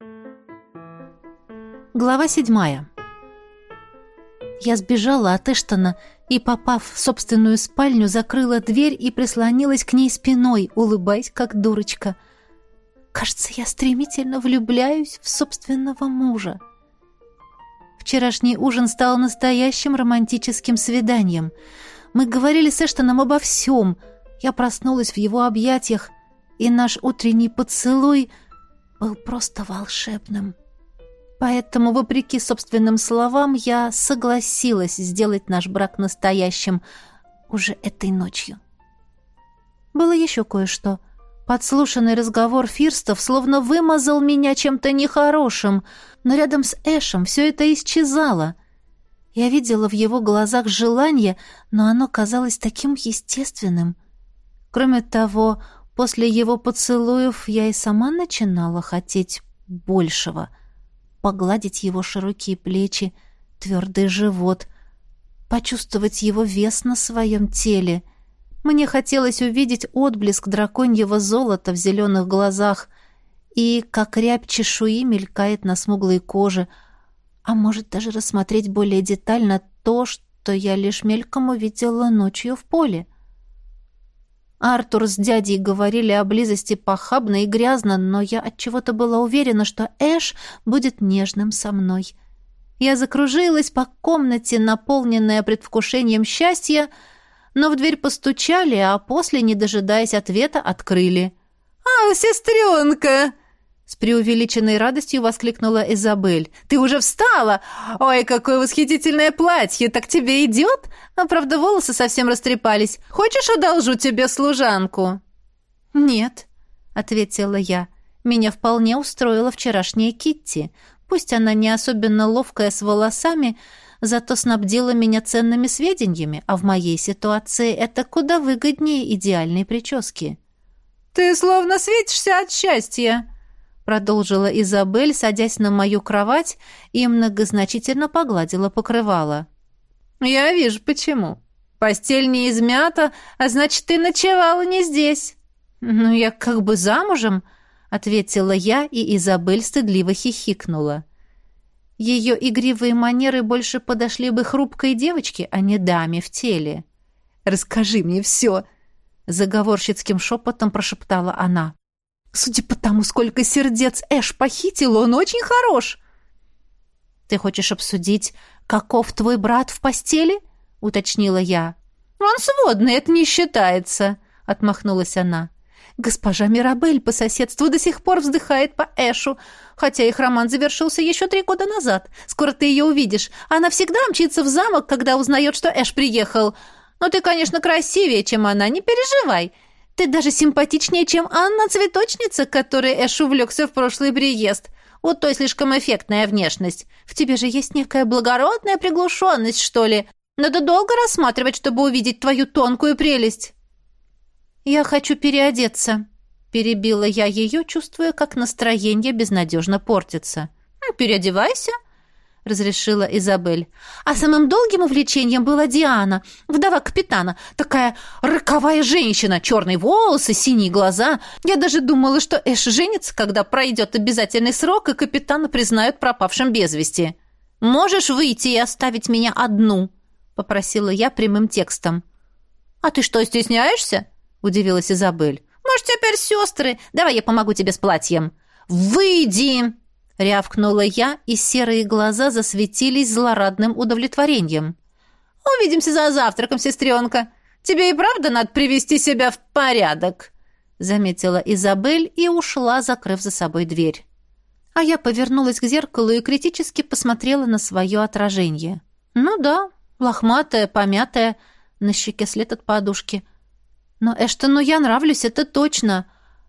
Глава 7. Я сбежала от Эштона и, попав в собственную спальню, закрыла дверь и прислонилась к ней спиной, улыбаясь, как дурочка. Кажется, я стремительно влюбляюсь в собственного мужа. Вчерашний ужин стал настоящим романтическим свиданием. Мы говорили с Эштоном обо всем. Я проснулась в его объятиях, и наш утренний поцелуй был просто волшебным. Поэтому, вопреки собственным словам, я согласилась сделать наш брак настоящим уже этой ночью. Было еще кое-что. Подслушанный разговор Фирстов словно вымазал меня чем-то нехорошим, но рядом с Эшем все это исчезало. Я видела в его глазах желание, но оно казалось таким естественным. Кроме того, после его поцелуев я и сама начинала хотеть большего — погладить его широкие плечи, твердый живот, почувствовать его вес на своем теле. Мне хотелось увидеть отблеск драконьего золота в зеленых глазах и, как рябь чешуи, мелькает на смуглой коже, а может даже рассмотреть более детально то, что я лишь мельком увидела ночью в поле. Артур с дядей говорили о близости похабно и грязно, но я отчего-то была уверена, что Эш будет нежным со мной. Я закружилась по комнате, наполненная предвкушением счастья, но в дверь постучали, а после, не дожидаясь ответа, открыли. «Сестренка!» С преувеличенной радостью воскликнула Изабель. «Ты уже встала? Ой, какое восхитительное платье! Так тебе идет? Правда, волосы совсем растрепались. Хочешь, одолжу тебе служанку?» «Нет», — ответила я. «Меня вполне устроила вчерашняя Китти. Пусть она не особенно ловкая с волосами, зато снабдила меня ценными сведениями, а в моей ситуации это куда выгоднее идеальной прически». «Ты словно светишься от счастья», — продолжила Изабель, садясь на мою кровать и многозначительно погладила покрывало. «Я вижу, почему. Постель не измята, а значит, ты ночевала не здесь». «Ну, я как бы замужем», — ответила я, и Изабель стыдливо хихикнула. Ее игривые манеры больше подошли бы хрупкой девочке, а не даме в теле. «Расскажи мне все», — заговорщицким шепотом прошептала она. «Судя по тому, сколько сердец Эш похитил, он очень хорош». «Ты хочешь обсудить, каков твой брат в постели?» — уточнила я. «Он сводный, это не считается», — отмахнулась она. «Госпожа Мирабель по соседству до сих пор вздыхает по Эшу, хотя их роман завершился еще 3 года назад. Скоро ты ее увидишь. Она всегда мчится в замок, когда узнает, что Эш приехал. Но ты, конечно, красивее, чем она, не переживай. Ты даже симпатичнее, чем Анна-цветочница, которой Эш увлекся в прошлый приезд. У той слишком эффектная внешность. В тебе же есть некая благородная приглушенность, что ли. Надо долго рассматривать, чтобы увидеть твою тонкую прелесть». «Я хочу переодеться», — перебила я ее, чувствуя, как настроение безнадежно портится. «Переодевайся», — разрешила Изабель. «А самым долгим увлечением была Диана, вдова капитана. Такая роковая женщина, черные волосы, синие глаза. Я даже думала, что Эш женится, когда пройдет обязательный срок, и капитана признают пропавшим без вести. Можешь выйти и оставить меня одну?» — попросила я прямым текстом. «А ты что, стесняешься?» — удивилась Изабель. «Мы ж теперь сестры. Давай я помогу тебе с платьем». «Выйди!» — рявкнула я, и серые глаза засветились злорадным удовлетворением. «Увидимся за завтраком, сестренка. Тебе и правда надо привести себя в порядок», — заметила Изабель и ушла, закрыв за собой дверь. А я повернулась к зеркалу и критически посмотрела на свое отражение. Ну да, лохматая, помятая, на щеке след от подушки. Но Эштону я нравлюсь, это точно.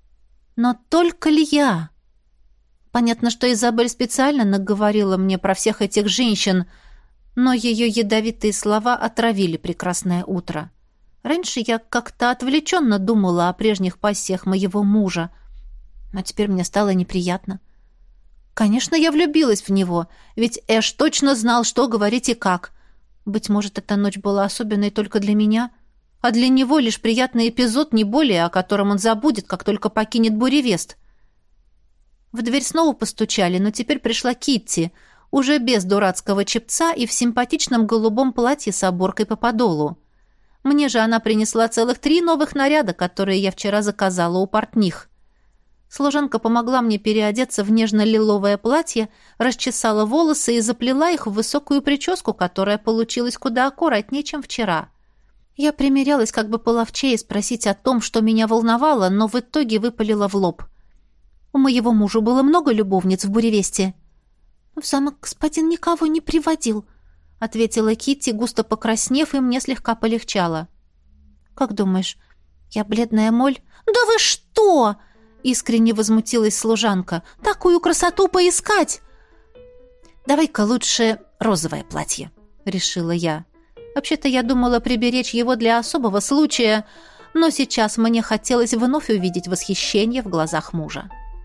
Но только ли я? Понятно, что Изабель специально наговорила мне про всех этих женщин, но ее ядовитые слова отравили прекрасное утро. Раньше я как-то отвлеченно думала о прежних пассиях моего мужа, но теперь мне стало неприятно. Конечно, я влюбилась в него, ведь Эш точно знал, что говорить и как. Быть может, эта ночь была особенной только для меня, а для него лишь приятный эпизод, не более, о котором он забудет, как только покинет Буревест. В дверь снова постучали, но теперь пришла Китти, уже без дурацкого чепца и в симпатичном голубом платье с оборкой по подолу. Мне же она принесла целых 3 новых наряда, которые я вчера заказала у портних. Служанка помогла мне переодеться в нежно-лиловое платье, расчесала волосы и заплела их в высокую прическу, которая получилась куда аккуратнее, чем вчера. Я примерялась как бы половчее спросить о том, что меня волновало, но в итоге выпалила в лоб. У моего мужа было много любовниц в Буревесте. «В замок господин никого не приводил», — ответила Китти, густо покраснев, и мне слегка полегчало. «Как думаешь, я бледная моль?» «Да вы что!» — искренне возмутилась служанка. «Такую красоту поискать!» «Давай-ка лучше розовое платье», — решила я. Вообще-то я думала приберечь его для особого случая, но сейчас мне хотелось вновь увидеть восхищение в глазах мужа.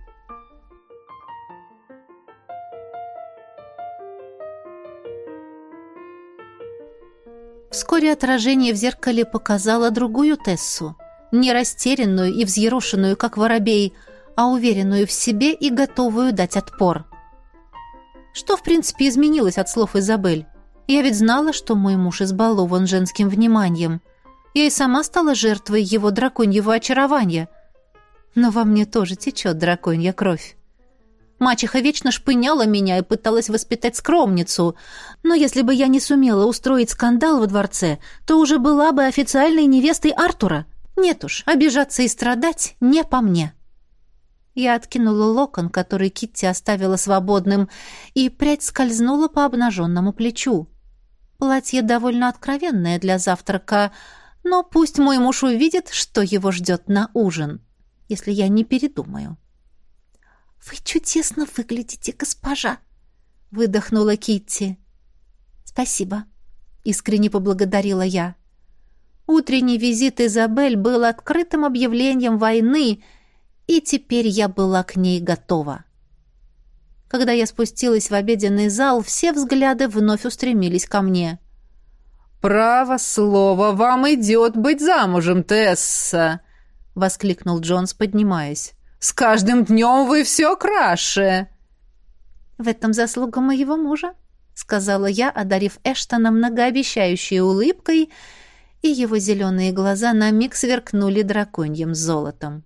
Вскоре отражение в зеркале показало другую Тессу, не растерянную и взъерошенную, как воробей, а уверенную в себе и готовую дать отпор. Что, в принципе, изменилось от слов Изабель? Я ведь знала, что мой муж избалован женским вниманием. Я и сама стала жертвой его драконьего очарования. Но во мне тоже течет драконья кровь. Мачеха вечно шпыняла меня и пыталась воспитать скромницу, но если бы я не сумела устроить скандал во дворце, то уже была бы официальной невестой Артура. Нет уж, обижаться и страдать не по мне. Я откинула локон, который Китти оставила свободным, и прядь скользнула по обнаженному плечу. Платье довольно откровенное для завтрака, но пусть мой муж увидит, что его ждет на ужин, если я не передумаю. «Вы чудесно выглядите, госпожа!» — выдохнула Китти. «Спасибо», — искренне поблагодарила я. Утренний визит Изабель был открытым объявлением войны, и теперь я была к ней готова. Когда я спустилась в обеденный зал, все взгляды вновь устремились ко мне. «Право слово, вам идет быть замужем, Тесса!» — воскликнул Джонс, поднимаясь. «С каждым днем вы все краше!» «В этом заслуга моего мужа», — сказала я, одарив Эштона многообещающей улыбкой, и его зеленые глаза на миг сверкнули драконьим золотом.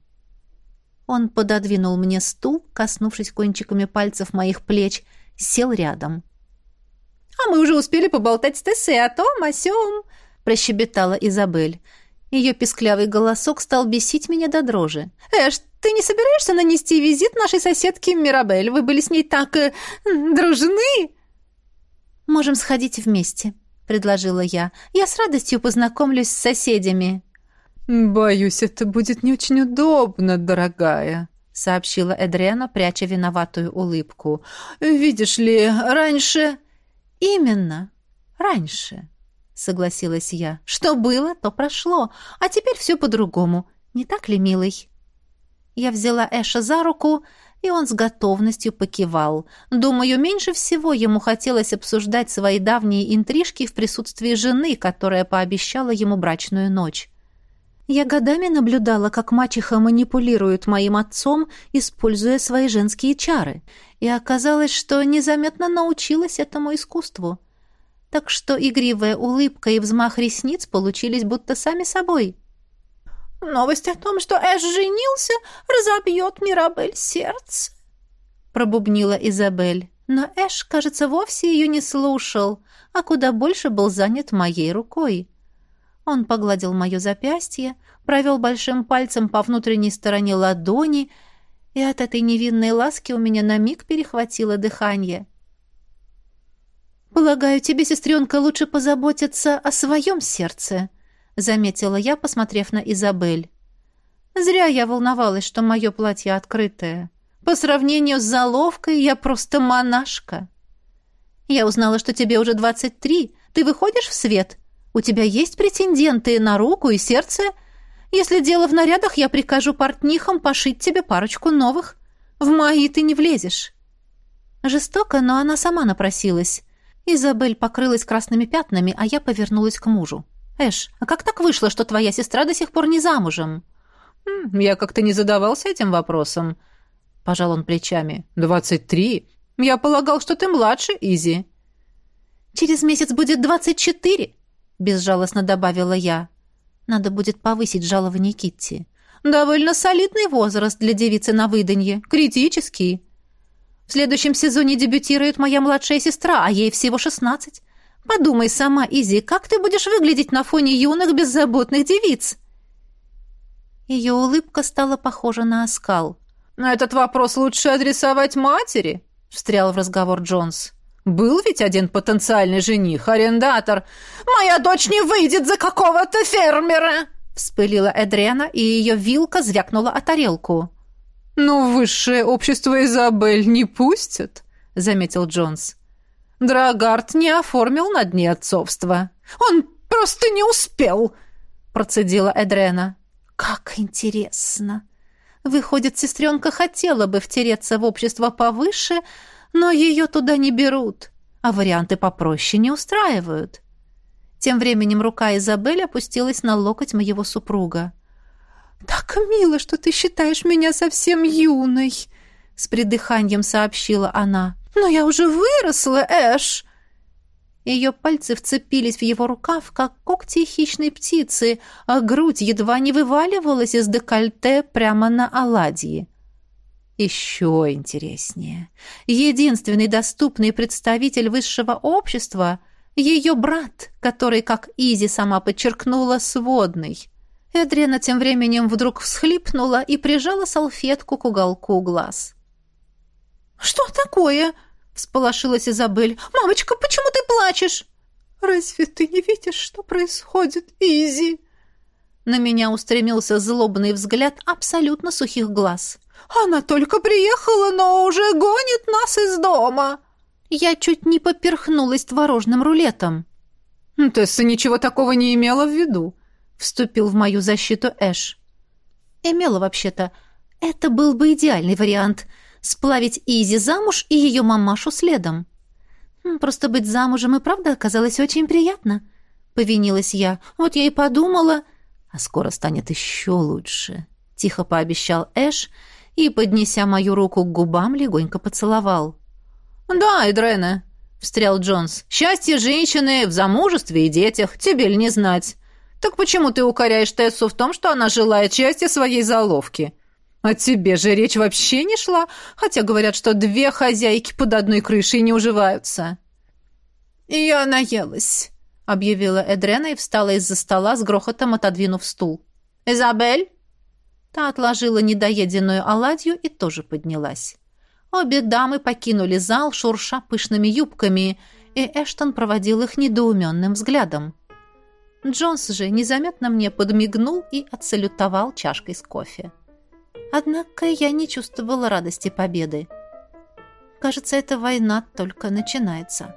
Он пододвинул мне стул, коснувшись кончиками пальцев моих плеч, сел рядом. «А мы уже успели поболтать с Тессой о том, о сём», — прощебетала Изабель. Ее писклявый голосок стал бесить меня до дрожи. «Эш, ты не собираешься нанести визит нашей соседке Мирабель? Вы были с ней так дружны?» «Можем сходить вместе», — предложила я. «Я с радостью познакомлюсь с соседями». «Боюсь, это будет не очень удобно, дорогая», — сообщила Эдриана, пряча виноватую улыбку. «Видишь ли, раньше...» «Именно, раньше», — согласилась я. «Что было, то прошло, а теперь все по-другому. Не так ли, милый?» Я взяла Эша за руку, и он с готовностью покивал. Думаю, меньше всего ему хотелось обсуждать свои давние интрижки в присутствии жены, которая пообещала ему брачную ночь. Я годами наблюдала, как мачеха манипулирует моим отцом, используя свои женские чары, и оказалось, что незаметно научилась этому искусству. Так что игривая улыбка и взмах ресниц получились будто сами собой. «Новость о том, что Эш женился, разобьет Мирабель сердце», — пробубнила Изабель. Но Эш, кажется, вовсе ее не слушал, а куда больше был занят моей рукой. Он погладил мое запястье, провел большим пальцем по внутренней стороне ладони, и от этой невинной ласки у меня на миг перехватило дыхание. «Полагаю, тебе, сестренка, лучше позаботиться о своем сердце», — заметила я, посмотрев на Изабель. «Зря я волновалась, что мое платье открытое. По сравнению с заловкой я просто монашка. Я узнала, что тебе уже 23. Ты выходишь в свет? У тебя есть претенденты на руку и сердце? Если дело в нарядах, я прикажу портнихам пошить тебе парочку новых. В мои ты не влезешь». Жестоко, но она сама напросилась. Изабель покрылась красными пятнами, а я повернулась к мужу. «Эш, а как так вышло, что твоя сестра до сих пор не замужем?» «Я как-то не задавался этим вопросом», — пожал он плечами. 23? Я полагал, что ты младше, Изи. Через месяц будет 24, безжалостно добавила я. Надо будет повысить жалование Китти. Довольно солидный возраст для девицы на выданье. Критический. В следующем сезоне дебютирует моя младшая сестра, а ей всего 16. Подумай сама, Изи, как ты будешь выглядеть на фоне юных беззаботных девиц? Ее улыбка стала похожа на оскал. «Этот вопрос лучше адресовать матери», — встрял в разговор Джонс. «Был ведь один потенциальный жених, арендатор». «Моя дочь не выйдет за какого-то фермера!» — вспылила Эдрена, и ее вилка звякнула о тарелку. «Ну, высшее общество Изабель не пустят», — заметил Джонс. «Драгард не оформил на дне отцовства». «Он просто не успел», — процедила Эдрена. «Как интересно! Выходит, сестренка хотела бы втереться в общество повыше, но ее туда не берут, а варианты попроще не устраивают». Тем временем рука Изабель опустилась на локоть моего супруга. «Так мило, что ты считаешь меня совсем юной», — с придыханием сообщила она. «Но я уже выросла, Эш!» Ее пальцы вцепились в его рукав, как когти хищной птицы, а грудь едва не вываливалась из декольте прямо на оладьи. Еще интереснее. Единственный доступный представитель высшего общества — ее брат, который, как Изи сама подчеркнула, сводный. Эдрена тем временем вдруг всхлипнула и прижала салфетку к уголку глаз. «Что такое?» — всполошилась Изабель. «Мамочка, почему ты плачешь?» «Разве ты не видишь, что происходит, Изи?» На меня устремился злобный взгляд абсолютно сухих глаз. «Она только приехала, но уже гонит нас из дома!» Я чуть не поперхнулась творожным рулетом. «Тесса ничего такого не имела в виду», — вступил в мою защиту Эш. «Имела вообще-то. Это был бы идеальный вариант — сплавить Изи замуж и ее мамашу следом. Просто быть замужем и правда оказалось очень приятно», — повинилась я. «Вот я и подумала...» «А скоро станет еще лучше», — тихо пообещал Эш и, поднеся мою руку к губам, легонько поцеловал. «Да, Эдрена», — встрял Джонс. «Счастье женщины в замужестве и детях, тебе ли не знать. Так почему ты укоряешь Тессу в том, что она желает счастья своей заловки? О тебе же речь вообще не шла, хотя говорят, что две хозяйки под одной крышей не уживаются». «Я наелась», — объявила Эдрена и встала из-за стола, с грохотом отодвинув стул. «Изабель?» Та отложила недоеденную оладью и тоже поднялась. Обе дамы покинули зал, шурша пышными юбками, и Эштон проводил их недоуменным взглядом. Джонс же незаметно мне подмигнул и отсалютовал чашкой с кофе. Однако я не чувствовала радости победы. Кажется, эта война только начинается.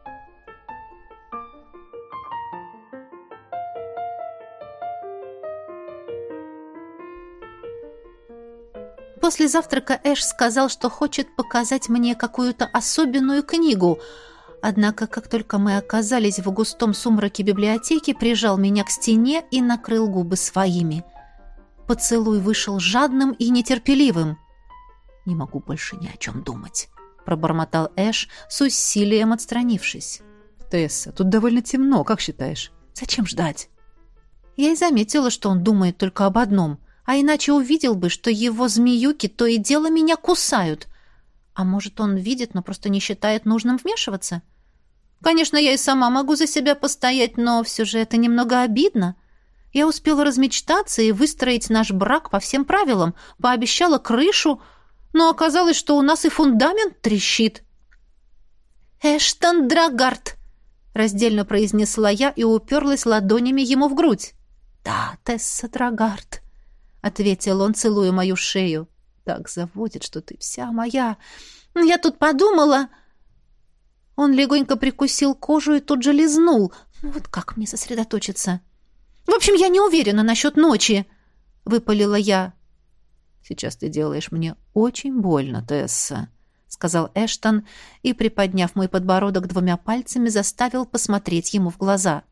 После завтрака Эш сказал, что хочет показать мне какую-то особенную книгу, однако, как только мы оказались в густом сумраке библиотеки, прижал меня к стене и накрыл губы своими. Поцелуй вышел жадным и нетерпеливым. «Не могу больше ни о чем думать», — пробормотал Эш, с усилием отстранившись. «Тесса, тут довольно темно, как считаешь? Зачем ждать?» Я и заметила, что он думает только об одном — а иначе увидел бы, что его змеюки то и дело меня кусают. А может, он видит, но просто не считает нужным вмешиваться? Конечно, я и сама могу за себя постоять, но все же это немного обидно. Я успела размечтаться и выстроить наш брак по всем правилам, пообещала крышу, но оказалось, что у нас и фундамент трещит. «Эштон Драгард!» — раздельно произнесла я и уперлась ладонями ему в грудь. «Да, Тесса Драгард», — ответил он, целуя мою шею. «Так заводит, что ты вся моя. Я тут подумала...» Он легонько прикусил кожу и тут же лизнул. Ну вот как мне сосредоточиться? «В общем, я не уверена насчет ночи», — выпалила я. «Сейчас ты делаешь мне очень больно, Тесса», — сказал Эштон и, приподняв мой подбородок двумя пальцами, заставил посмотреть ему в глаза.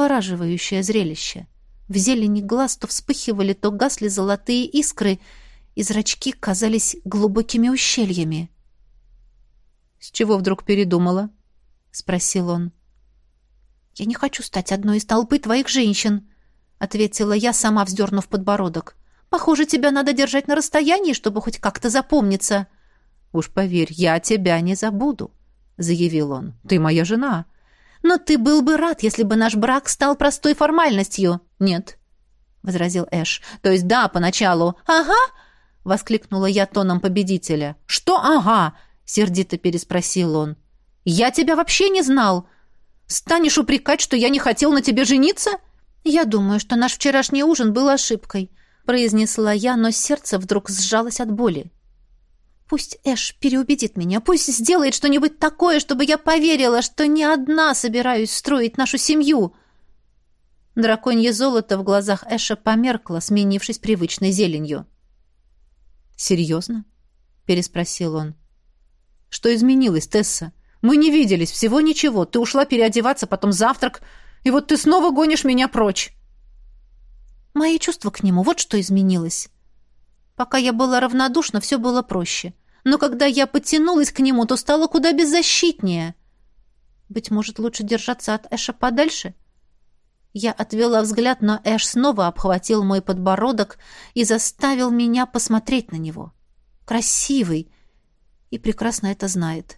Завораживающее зрелище. В зелени глаз то вспыхивали, то гасли золотые искры, и зрачки казались глубокими ущельями. «С чего вдруг передумала?» — спросил он. «Я не хочу стать одной из толпы твоих женщин», — ответила я, сама вздернув подбородок. «Похоже, тебя надо держать на расстоянии, чтобы хоть как-то запомниться». «Уж поверь, я тебя не забуду», — заявил он. «Ты моя жена». «Но ты был бы рад, если бы наш брак стал простой формальностью». «Нет», — возразил Эш. «То есть да, поначалу». «Ага», — воскликнула я тоном победителя. «Что «ага»?» — сердито переспросил он. «Я тебя вообще не знал. Станешь упрекать, что я не хотел на тебе жениться?» «Я думаю, что наш вчерашний ужин был ошибкой», — произнесла я, но сердце вдруг сжалось от боли. «Пусть Эш переубедит меня, пусть сделает что-нибудь такое, чтобы я поверила, что не одна собираюсь строить нашу семью». Драконье золото в глазах Эша померкло, сменившись привычной зеленью. «Серьезно?» — переспросил он. «Что изменилось, Тесса? Мы не виделись, всего ничего. Ты ушла переодеваться, потом завтрак, и вот ты снова гонишь меня прочь». Мои чувства к нему, вот что изменилось. Пока я была равнодушна, все было проще. Но когда я подтянулась к нему, то стало куда беззащитнее. Быть может, лучше держаться от Эша подальше? Я отвела взгляд, но Эш снова обхватил мой подбородок и заставил меня посмотреть на него. Красивый. И прекрасно это знает.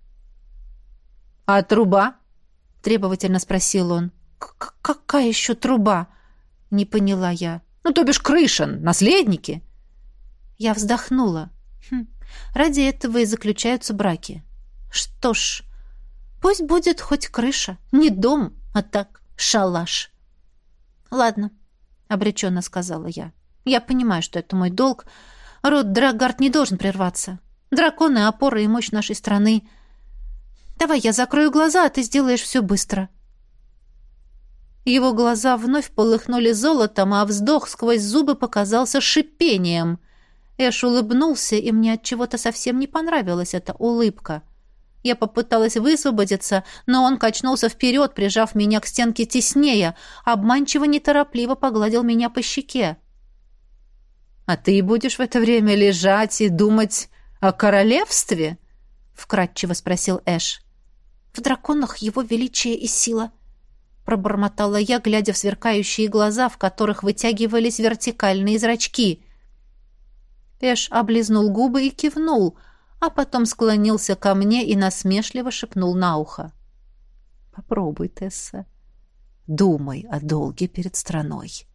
«А труба?» — требовательно спросил он. «Какая еще труба?» — не поняла я. «Ну, то бишь крыша, наследники». Я вздохнула. Ради этого и заключаются браки. Что ж, пусть будет хоть крыша. Не дом, а так, шалаш. «Ладно», — обреченно сказала я. «Я понимаю, что это мой долг. Род Драгард не должен прерваться. Драконы — опора и мощь нашей страны. Давай я закрою глаза, а ты сделаешь все быстро». Его глаза вновь полыхнули золотом, а вздох сквозь зубы показался шипением. Эш улыбнулся, и мне от чего-то совсем не понравилась эта улыбка. Я попыталась высвободиться, но он качнулся вперед, прижав меня к стенке теснее, обманчиво неторопливо погладил меня по щеке. «А ты будешь в это время лежать и думать о королевстве?» — вкратчиво спросил Эш. «В драконах его величие и сила», — пробормотала я, глядя в сверкающие глаза, в которых вытягивались вертикальные зрачки. Эш облизнул губы и кивнул, а потом склонился ко мне и насмешливо шепнул на ухо. «Попробуй, Тесса. Думай о долге перед страной».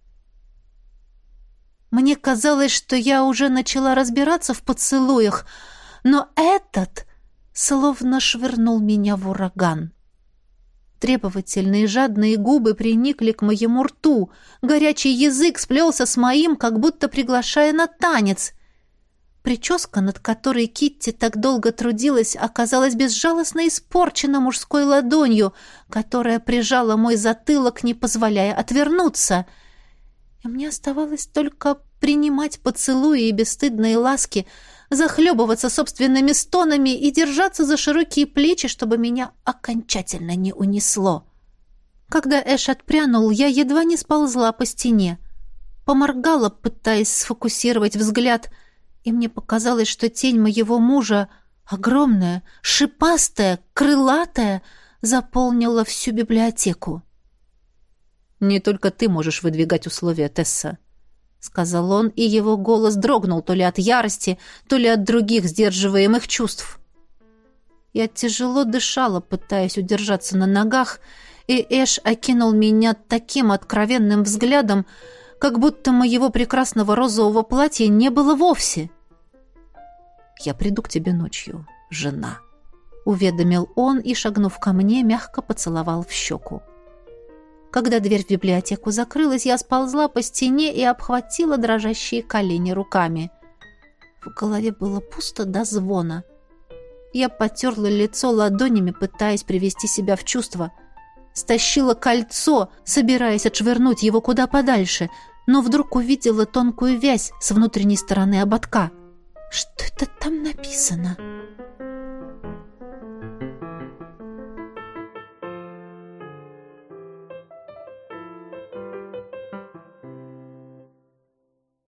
Мне казалось, что я уже начала разбираться в поцелуях, но этот словно швырнул меня в ураган. Требовательные жадные губы приникли к моему рту, горячий язык сплелся с моим, как будто приглашая на танец. Прическа, над которой Китти так долго трудилась, оказалась безжалостно испорчена мужской ладонью, которая прижала мой затылок, не позволяя отвернуться. И мне оставалось только принимать поцелуи и бесстыдные ласки, захлебываться собственными стонами и держаться за широкие плечи, чтобы меня окончательно не унесло. Когда Эш отпрянул, я едва не сползла по стене. Поморгала, пытаясь сфокусировать взгляд, и мне показалось, что тень моего мужа, огромная, шипастая, крылатая, заполнила всю библиотеку. «Не только ты можешь выдвигать условия, Тесса», — сказал он, и его голос дрогнул то ли от ярости, то ли от других сдерживаемых чувств. Я тяжело дышала, пытаясь удержаться на ногах, и Эш окинул меня таким откровенным взглядом, как будто моего прекрасного розового платья не было вовсе. «Я приду к тебе ночью, жена», — уведомил он и, шагнув ко мне, мягко поцеловал в щеку. Когда дверь в библиотеку закрылась, я сползла по стене и обхватила дрожащие колени руками. В голове было пусто до звона. Я потерла лицо ладонями, пытаясь привести себя в чувство. Стащила кольцо, собираясь отшвырнуть его куда подальше, но вдруг увидела тонкую вязь с внутренней стороны ободка. «Что это там написано?»